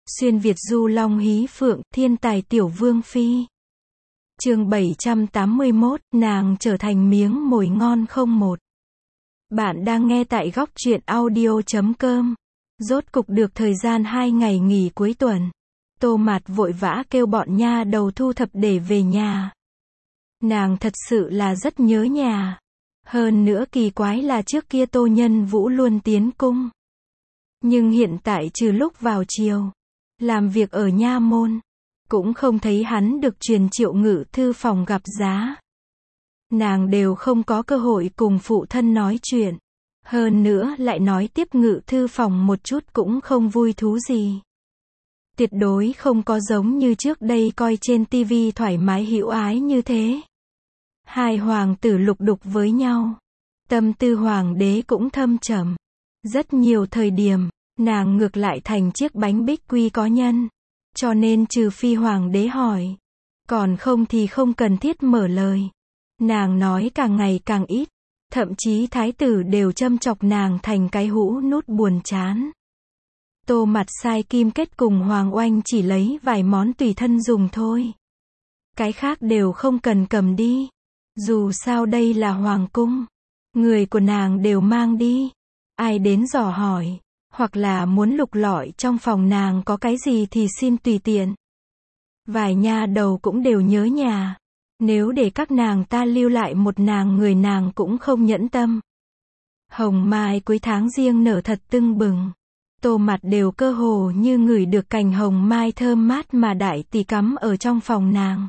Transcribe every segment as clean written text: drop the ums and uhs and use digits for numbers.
Xuyên Việt du long hí phượng, thiên tài tiểu vương phi. Chương 781, nàng trở thành miếng mồi ngon không một. Bạn đang nghe tại góc truyện audio.com. Rốt cục được thời gian 2 ngày nghỉ cuối tuần. Tô Mạt vội vã kêu bọn nha đầu thu thập để về nhà. Nàng thật sự là rất nhớ nhà. Hơn nữa kỳ quái là trước kia Tô Nhân Vũ luôn tiến cung. Nhưng hiện tại trừ lúc vào chiều, làm việc ở nha môn, cũng không thấy hắn được truyền Triệu Ngự thư phòng gặp giá. Nàng đều không có cơ hội cùng phụ thân nói chuyện. Hơn nữa lại nói tiếp Ngự thư phòng một chút cũng không vui thú gì. Tuyệt đối không có giống như trước đây coi trên tivi thoải mái hữu ái như thế. Hai hoàng tử lục đục với nhau. Tâm tư hoàng đế cũng thâm trầm. Rất nhiều thời điểm, nàng ngược lại thành chiếc bánh bích quy có nhân. Cho nên trừ phi hoàng đế hỏi, còn không thì không cần thiết mở lời. Nàng nói càng ngày càng ít. Thậm chí thái tử đều châm chọc nàng thành cái hũ nút buồn chán. Tô Mạt sai Kim Kết cùng Hoàng Oanh chỉ lấy vài món tùy thân dùng thôi. Cái khác đều không cần cầm đi. Dù sao đây là hoàng cung. Người của nàng đều mang đi. Ai đến dò hỏi, hoặc là muốn lục lọi trong phòng nàng có cái gì thì xin tùy tiện. Vài nha đầu cũng đều nhớ nhà. Nếu để các nàng ta lưu lại một nàng người nàng cũng không nhẫn tâm. Hồng mai cuối tháng riêng nở thật tưng bừng. Tô Mạt đều cơ hồ như ngửi được cành hồng mai thơm mát mà đại tỷ cắm ở trong phòng nàng.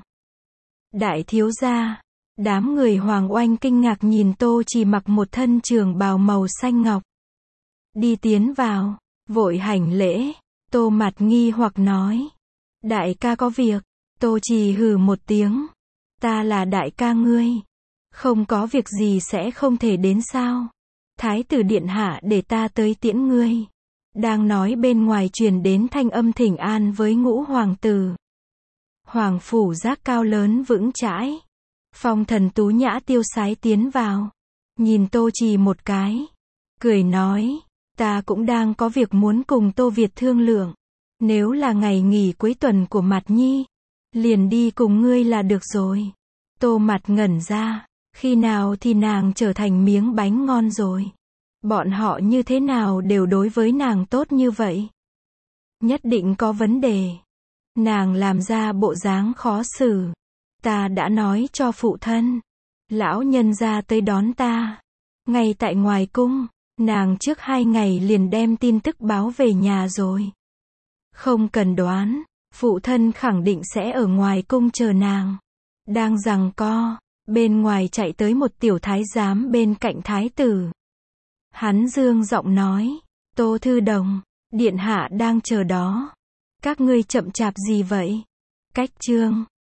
Đại thiếu gia, đám người Hoàng Oanh kinh ngạc nhìn Tô Chỉ mặc một thân trường bào màu xanh ngọc. Đi tiến vào, vội hành lễ. Tô Mạt nghi hoặc nói, đại ca có việc. Tô Chỉ hừ một tiếng, ta là đại ca ngươi, không có việc gì sẽ không thể đến sao? Thái tử điện hạ để ta tới tiễn ngươi. Đang nói bên ngoài truyền đến thanh âm thỉnh an với ngũ hoàng tử. Hoàng phủ giác cao lớn vững chãi. Phong thần tú nhã tiêu sái tiến vào. Nhìn Tô Chỉ một cái. Cười nói, ta cũng đang có việc muốn cùng Tô Việt thương lượng. Nếu là ngày nghỉ cuối tuần của Mạt Nhi, liền đi cùng ngươi là được rồi. Tô Mạt ngẩn ra, khi nào thì nàng trở thành miếng bánh ngon rồi. Bọn họ như thế nào đều đối với nàng tốt như vậy. Nhất định có vấn đề. Nàng làm ra bộ dáng khó xử. Ta đã nói cho phụ thân. Lão nhân ra tới đón ta. Ngay tại ngoài cung, nàng trước 2 ngày liền đem tin tức báo về nhà rồi. Không cần đoán, phụ thân khẳng định sẽ ở ngoài cung chờ nàng. Đang giằng co, bên ngoài chạy tới một tiểu thái giám bên cạnh thái tử. Hắn dương giọng nói, Tô Thư Đồng, điện hạ đang chờ đó. Các ngươi chậm chạp gì vậy? Cách chương